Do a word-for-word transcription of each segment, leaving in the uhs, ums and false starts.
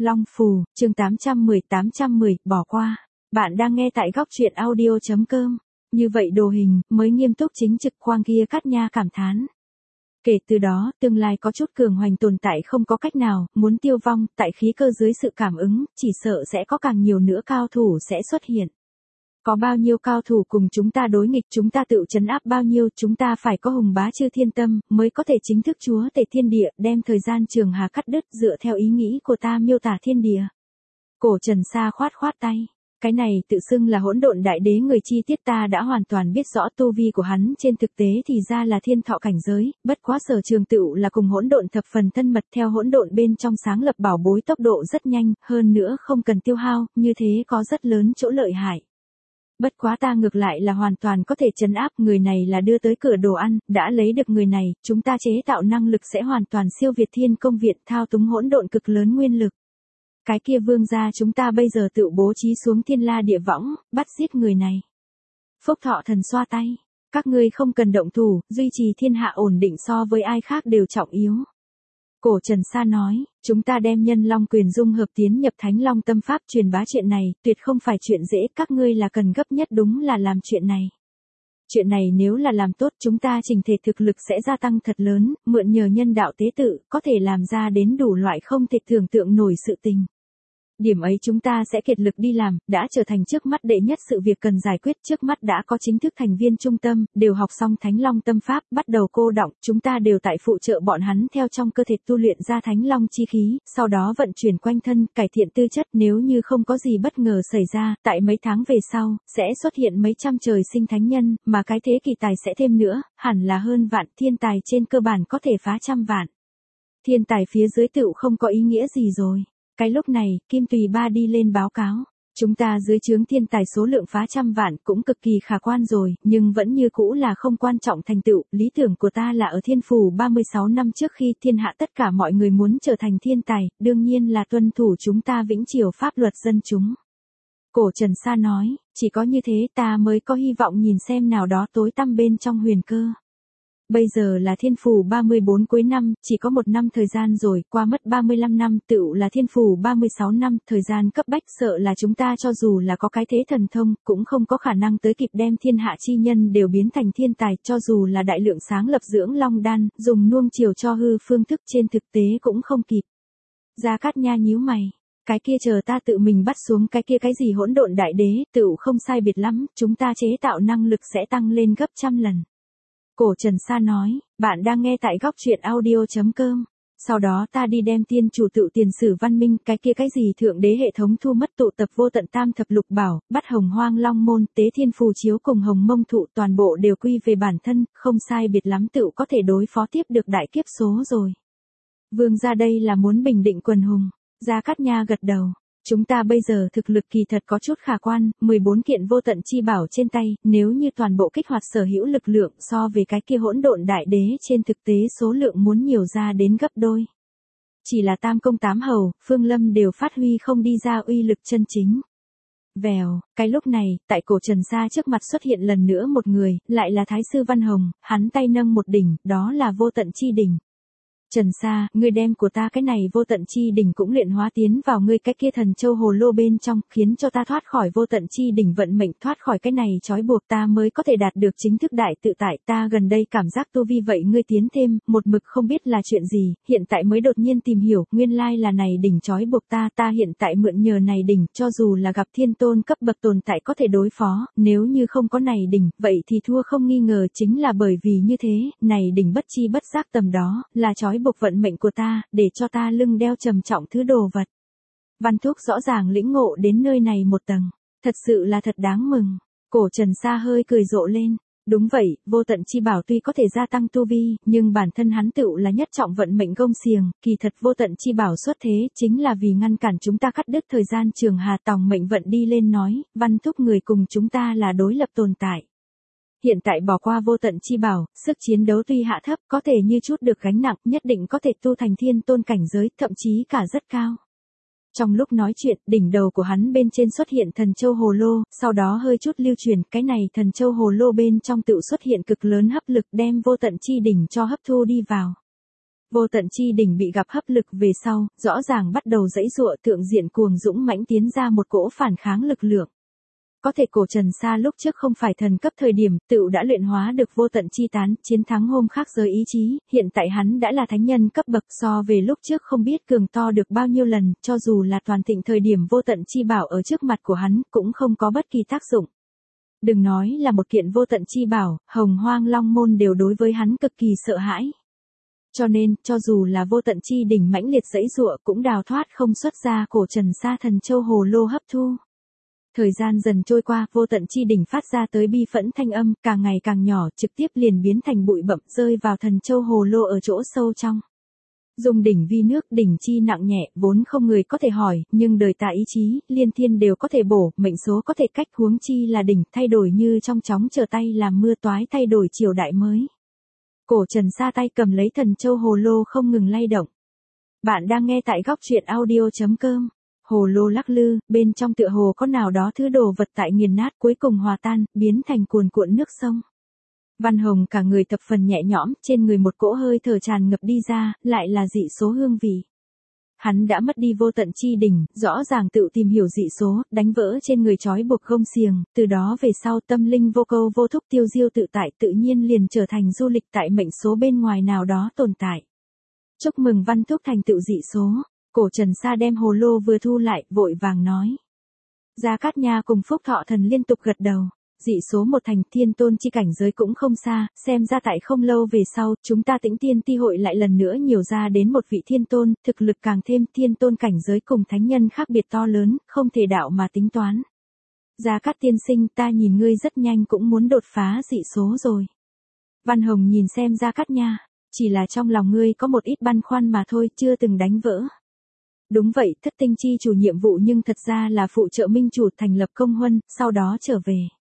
Long Phù, chương tám trăm mười tám trăm mười, bỏ qua. Bạn đang nghe tại góc truyện audio chấm com. Như vậy đồ hình, mới nghiêm túc chính trực khoang kia Cát Nha cảm thán. Kể từ đó, tương lai có chút cường hoành tồn tại không có cách nào, muốn tiêu vong, tại khí cơ dưới sự cảm ứng, chỉ sợ sẽ có càng nhiều nữa cao thủ sẽ xuất hiện. Có bao nhiêu cao thủ cùng chúng ta đối nghịch, chúng ta tự trấn áp bao nhiêu, chúng ta phải có hùng bá chư thiên tâm, mới có thể chính thức chúa tể thiên địa, đem thời gian trường hà cắt đứt dựa theo ý nghĩ của ta miêu tả thiên địa. Cổ Trần Sa khoát khoát tay. Cái này tự xưng là hỗn độn đại đế người chi tiết ta đã hoàn toàn biết rõ tu vi của hắn trên thực tế thì ra là thiên thọ cảnh giới, bất quá sở trường tựu là cùng hỗn độn thập phần thân mật theo hỗn độn bên trong sáng lập bảo bối tốc độ rất nhanh, hơn nữa không cần tiêu hao, như thế có rất lớn chỗ lợi hại. Bất quá ta ngược lại là hoàn toàn có thể trấn áp, người này là đưa tới cửa đồ ăn, đã lấy được người này, chúng ta chế tạo năng lực sẽ hoàn toàn siêu việt thiên công viện thao túng hỗn độn cực lớn nguyên lực. Cái kia vương gia chúng ta bây giờ tự bố trí xuống thiên la địa võng, bắt giết người này. Phúc Thọ Thần xoa tay, các ngươi không cần động thủ, duy trì thiên hạ ổn định so với ai khác đều trọng yếu. Cổ Trần Sa nói, chúng ta đem nhân long quyền dung hợp tiến nhập thánh long tâm pháp truyền bá chuyện này, tuyệt không phải chuyện dễ, các ngươi là cần gấp nhất đúng là làm chuyện này. Chuyện này nếu là làm tốt chúng ta trình thể thực lực sẽ gia tăng thật lớn, mượn nhờ nhân đạo tế tự, có thể làm ra đến đủ loại không thể tưởng tượng nổi sự tình. Điểm ấy chúng ta sẽ kiệt lực đi làm, đã trở thành trước mắt đệ nhất sự việc cần giải quyết, trước mắt đã có chính thức thành viên trung tâm, đều học xong Thánh Long tâm pháp, bắt đầu cô đọng, chúng ta đều tại phụ trợ bọn hắn theo trong cơ thể tu luyện ra Thánh Long chi khí, sau đó vận chuyển quanh thân, cải thiện tư chất, nếu như không có gì bất ngờ xảy ra, tại mấy tháng về sau, sẽ xuất hiện mấy trăm trời sinh thánh nhân, mà cái thế kỳ tài sẽ thêm nữa, hẳn là hơn vạn, thiên tài trên cơ bản có thể phá trăm vạn. Thiên tài phía dưới tựu không có ý nghĩa gì rồi. Cái lúc này, Kim Tùy Ba đi lên báo cáo, chúng ta dưới trướng thiên tài số lượng phá trăm vạn cũng cực kỳ khả quan rồi, nhưng vẫn như cũ là không quan trọng thành tựu, lý tưởng của ta là ở thiên phủ ba mươi sáu năm trước khi thiên hạ tất cả mọi người muốn trở thành thiên tài, đương nhiên là tuân thủ chúng ta vĩnh triều pháp luật dân chúng. Cổ Trần Sa nói, chỉ có như thế ta mới có hy vọng nhìn xem nào đó tối tăm bên trong huyền cơ. Bây giờ là thiên phủ ba mươi bốn cuối năm, chỉ có một năm thời gian rồi, qua mất ba mươi lăm năm, tựu là thiên phủ ba mươi sáu năm, thời gian cấp bách sợ là chúng ta cho dù là có cái thế thần thông, cũng không có khả năng tới kịp đem thiên hạ chi nhân đều biến thành thiên tài, cho dù là đại lượng sáng lập dưỡng long đan, dùng nuông chiều cho hư phương thức trên thực tế cũng không kịp. Gia Cát Nha nhíu mày, cái kia chờ ta tự mình bắt xuống cái kia cái gì hỗn độn đại đế, tựu không sai biệt lắm, chúng ta chế tạo năng lực sẽ tăng lên gấp trăm lần. Cổ Trần Sa nói, bạn đang nghe tại góc truyện audio chấm com. Sau đó ta đi đem tiên chủ tự tiền sử văn minh, cái kia cái gì thượng đế hệ thống thu mất tụ tập vô tận tam thập lục bảo, bắt hồng hoang long môn, tế thiên phù chiếu cùng hồng mông thụ toàn bộ đều quy về bản thân, không sai biệt lắm tự có thể đối phó tiếp được đại kiếp số rồi. Vương gia đây là muốn bình định quần hùng. Gia Cát Nha gật đầu. Chúng ta bây giờ thực lực kỳ thật có chút khả quan, mười bốn kiện vô tận chi bảo trên tay, nếu như toàn bộ kích hoạt sở hữu lực lượng so về cái kia hỗn độn đại đế trên thực tế số lượng muốn nhiều ra đến gấp đôi. Chỉ là tam công tám hầu, Phương Lâm đều phát huy không đi ra uy lực chân chính. Vèo, cái lúc này, tại Cổ Trần Sa trước mặt xuất hiện lần nữa một người, lại là Thái sư Văn Hồng, hắn tay nâng một đỉnh, đó là vô tận chi đỉnh. Trần Sa, ngươi đem của ta cái này vô tận chi đỉnh cũng luyện hóa tiến vào ngươi cái kia thần châu hồ lô bên trong, khiến cho ta thoát khỏi vô tận chi đỉnh vận mệnh, thoát khỏi cái này trói buộc ta mới có thể đạt được chính thức đại tự tại. Ta gần đây cảm giác tu vi vậy ngươi tiến thêm, một mực không biết là chuyện gì, hiện tại mới đột nhiên tìm hiểu, nguyên lai là này đỉnh trói buộc ta, ta hiện tại mượn nhờ này đỉnh, cho dù là gặp thiên tôn cấp bậc tồn tại có thể đối phó, nếu như không có này đỉnh, vậy thì thua không nghi ngờ, chính là bởi vì như thế, này đỉnh bất chi bất giác tầm đó, là trói buộc vận mệnh của ta, để cho ta lưng đeo trầm trọng thứ đồ vật. Văn Thúc rõ ràng lĩnh ngộ đến nơi này một tầng, thật sự là thật đáng mừng. Cổ Trần Sa hơi cười rộ lên, đúng vậy, vô tận chi bảo tuy có thể gia tăng tu vi, nhưng bản thân hắn tựu là nhất trọng vận mệnh gông xiềng, kỳ thật vô tận chi bảo xuất thế, chính là vì ngăn cản chúng ta cắt đứt thời gian trường hà tòng mệnh vận đi lên nói, Văn Thúc người cùng chúng ta là đối lập tồn tại. Hiện tại bỏ qua vô tận chi bảo, sức chiến đấu tuy hạ thấp có thể như chút được gánh nặng, nhất định có thể tu thành thiên tôn cảnh giới, thậm chí cả rất cao. Trong lúc nói chuyện, đỉnh đầu của hắn bên trên xuất hiện thần châu hồ lô, sau đó hơi chút lưu truyền, cái này thần châu hồ lô bên trong tự xuất hiện cực lớn hấp lực đem vô tận chi đỉnh cho hấp thu đi vào. Vô tận chi đỉnh bị gặp hấp lực về sau, rõ ràng bắt đầu giãy giụa, thượng diện cuồng dũng mãnh tiến ra một cỗ phản kháng lực lượng. Có thể cổ Trần Sa lúc trước không phải thần cấp thời điểm, tựu đã luyện hóa được vô tận chi tán, chiến thắng hôm khác giới ý chí, hiện tại hắn đã là thánh nhân cấp bậc, so về lúc trước không biết cường to được bao nhiêu lần, cho dù là toàn thịnh thời điểm vô tận chi bảo ở trước mặt của hắn, cũng không có bất kỳ tác dụng. Đừng nói là một kiện vô tận chi bảo, Hồng Hoang Long Môn đều đối với hắn cực kỳ sợ hãi. Cho nên, cho dù là vô tận chi đỉnh mãnh liệt giãy giụa cũng đào thoát không xuất ra cổ Trần Sa thần châu hồ lô hấp thu. Thời gian dần trôi qua, vô tận chi đỉnh phát ra tới bi phẫn thanh âm, càng ngày càng nhỏ, trực tiếp liền biến thành bụi bặm rơi vào thần châu hồ lô ở chỗ sâu trong. Dùng đỉnh vi nước, đỉnh chi nặng nhẹ, vốn không người có thể hỏi, nhưng đời ta ý chí, liên thiên đều có thể bổ, mệnh số có thể cách, huống chi là đỉnh, thay đổi như trong chóng chờ tay làm mưa toái, thay đổi triều đại mới. Cổ Trần Sa tay cầm lấy thần châu hồ lô không ngừng lay động. Bạn đang nghe tại góc truyện audio chấm com. Hồ lô lắc lư, bên trong tựa hồ có nào đó thứ đồ vật tại nghiền nát, cuối cùng hòa tan, biến thành cuồn cuộn nước sông. Văn Hồng cả người thập phần nhẹ nhõm, trên người một cỗ hơi thở tràn ngập đi ra, lại là dị số hương vị. Hắn đã mất đi vô tận chi đỉnh, rõ ràng tự tìm hiểu dị số, đánh vỡ trên người trói buộc gông xiềng, từ đó về sau tâm linh vô câu vô thúc tiêu diêu tự tại tự nhiên liền trở thành du lịch tại mệnh số bên ngoài nào đó tồn tại. Chúc mừng Văn Thúc thành tựu dị số. Cổ Trần Sa đem hồ lô vừa thu lại, vội vàng nói. Gia Cát Nha cùng Phúc Thọ Thần liên tục gật đầu. Dị số một thành, thiên tôn chi cảnh giới cũng không xa, xem ra tại không lâu về sau, chúng ta Tĩnh Tiên Ti hội lại lần nữa nhiều ra đến một vị thiên tôn, thực lực càng thêm, thiên tôn cảnh giới cùng thánh nhân khác biệt to lớn, không thể đạo mà tính toán. Gia Cát tiên sinh, ta nhìn ngươi rất nhanh cũng muốn đột phá dị số rồi. Văn Hồng nhìn xem Gia Cát Nha, chỉ là trong lòng ngươi có một ít băn khoăn mà thôi, chưa từng đánh vỡ. Đúng vậy, thất tinh chi chủ nhiệm vụ nhưng thật ra là phụ trợ minh chủ thành lập công huân, sau đó trở về.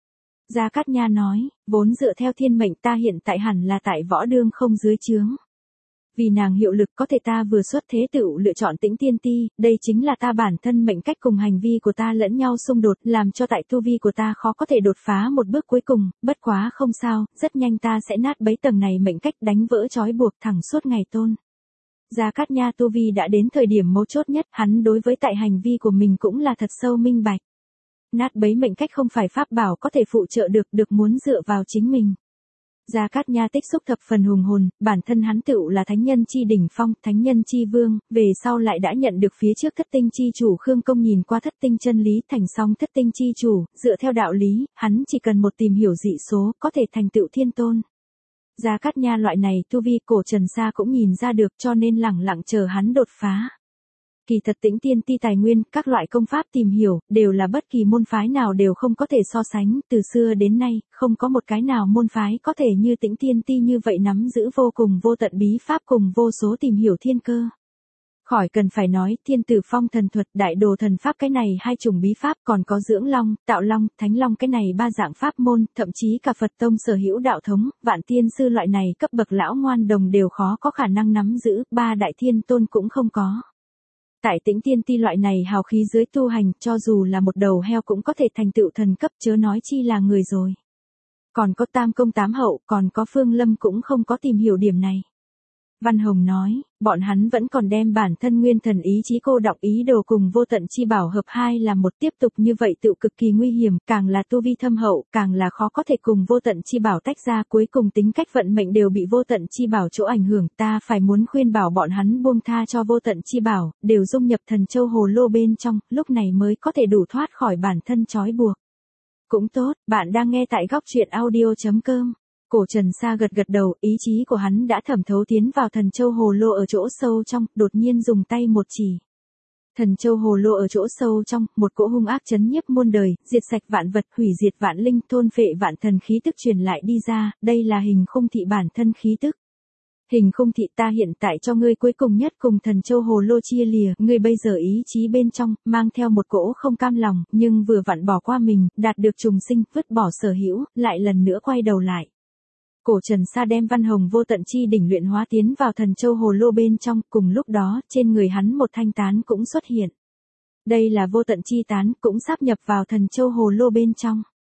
Gia Cát Nha nói, vốn dựa theo thiên mệnh ta hiện tại hẳn là tại võ đương không dưới chướng. Vì nàng hiệu lực có thể ta vừa xuất thế tựu lựa chọn Tĩnh Tiên Ti, đây chính là ta bản thân mệnh cách cùng hành vi của ta lẫn nhau xung đột, làm cho tại tu vi của ta khó có thể đột phá một bước cuối cùng, bất quá không sao, rất nhanh ta sẽ nát bấy tầng này mệnh cách đánh vỡ trói buộc thẳng suốt ngày tôn. Gia Cát Nha tu vi đã đến thời điểm mấu chốt nhất, hắn đối với tại hành vi của mình cũng là thật sâu minh bạch. Nát bấy mệnh cách không phải pháp bảo có thể phụ trợ được, được muốn dựa vào chính mình. Gia Cát Nha tích xúc thập phần hùng hồn, bản thân hắn tựu là thánh nhân chi đỉnh phong, thánh nhân chi vương, về sau lại đã nhận được phía trước thất tinh chi chủ Khương Công nhìn qua thất tinh chân lý thành xong thất tinh chi chủ, dựa theo đạo lý, hắn chỉ cần một tìm hiểu dị số, có thể thành tựu thiên tôn. Gia Cát Nha loại này tu vi cổ Trần Sa cũng nhìn ra được cho nên lẳng lặng chờ hắn đột phá. Kỳ thật Tĩnh Tiên Ti tài nguyên, các loại công pháp tìm hiểu, đều là bất kỳ môn phái nào đều không có thể so sánh, từ xưa đến nay, không có một cái nào môn phái có thể như Tĩnh Tiên Ti như vậy nắm giữ vô cùng vô tận bí pháp cùng vô số tìm hiểu thiên cơ. Khỏi cần phải nói, thiên tử phong thần thuật, đại đồ thần pháp cái này hai chủng bí pháp, còn có dưỡng long, tạo long, thánh long cái này ba dạng pháp môn, thậm chí cả Phật tông sở hữu đạo thống, vạn tiên sư loại này cấp bậc lão ngoan đồng đều khó có khả năng nắm giữ, ba đại thiên tôn cũng không có. Tại Tĩnh Tiên Ti loại này hào khí dưới tu hành, cho dù là một đầu heo cũng có thể thành tựu thần cấp, chớ nói chi là người rồi. Còn có tam công tám hậu, còn có Phương Lâm cũng không có tìm hiểu điểm này. Văn Hồng nói, bọn hắn vẫn còn đem bản thân nguyên thần ý chí cô đọng ý đồ cùng vô tận chi bảo hợp hai làm một, tiếp tục như vậy tự cực kỳ nguy hiểm, càng là tu vi thâm hậu, càng là khó có thể cùng vô tận chi bảo tách ra, cuối cùng tính cách vận mệnh đều bị vô tận chi bảo chỗ ảnh hưởng, ta phải muốn khuyên bảo bọn hắn buông tha cho vô tận chi bảo, đều dung nhập thần châu hồ lô bên trong, lúc này mới có thể đủ thoát khỏi bản thân trói buộc. Cũng tốt, bạn đang nghe tại góc truyện audio chấm com. Cổ Trần Sa gật gật đầu, ý chí của hắn đã thẩm thấu tiến vào thần châu hồ lô ở chỗ sâu trong, đột nhiên dùng tay một chỉ. Thần châu hồ lô ở chỗ sâu trong, một cỗ hung ác chấn nhiếp muôn đời, diệt sạch vạn vật, hủy diệt vạn linh, thôn phệ vạn thần khí tức truyền lại đi ra, đây là hình khung thị bản thân khí tức. Hình khung thị ta hiện tại cho ngươi cuối cùng nhất cùng thần châu hồ lô chia lìa, ngươi bây giờ ý chí bên trong, mang theo một cỗ không cam lòng, nhưng vừa vặn bỏ qua mình, đạt được trùng sinh, vứt bỏ sở hữu, lại lần nữa quay đầu lại. Cổ Trần Sa đem Văn Hồng vô tận chi đỉnh luyện hóa tiến vào thần châu hồ lô bên trong, cùng lúc đó, trên người hắn một thanh tán cũng xuất hiện. Đây là vô tận chi tán, cũng sáp nhập vào thần châu hồ lô bên trong.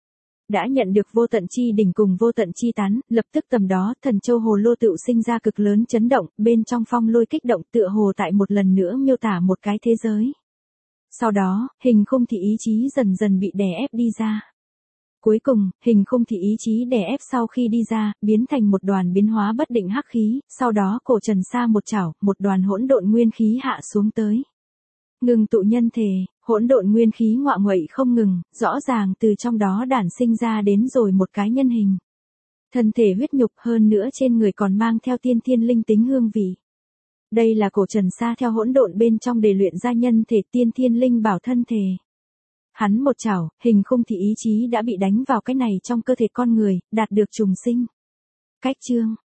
đã nhận được vô tận chi đỉnh cùng vô tận chi tán, lập tức tầm đó, thần châu hồ lô tựu sinh ra cực lớn chấn động, bên trong phong lôi kích động tựa hồ tại một lần nữa miêu tả một cái thế giới. Sau đó, hình khung thị ý chí dần dần bị đè ép đi ra. Cuối cùng, hình khung thị ý chí đè ép sau khi đi ra, biến thành một đoàn biến hóa bất định hắc khí, sau đó cổ trần sa một chảo, một đoàn hỗn độn nguyên khí hạ xuống tới. Ngừng tụ nhân thể, hỗn độn nguyên khí ngọa nguậy không ngừng, rõ ràng từ trong đó đản sinh ra đến rồi một cái nhân hình. Thân thể huyết nhục hơn nữa trên người còn mang theo tiên thiên linh tính hương vị. Đây là cổ trần sa theo hỗn độn bên trong để luyện ra nhân thể tiên thiên linh bảo thân thể. Hắn một chảo, hình khung thị ý chí đã bị đánh vào cái này trong cơ thể con người, đạt được trùng sinh. Cách chương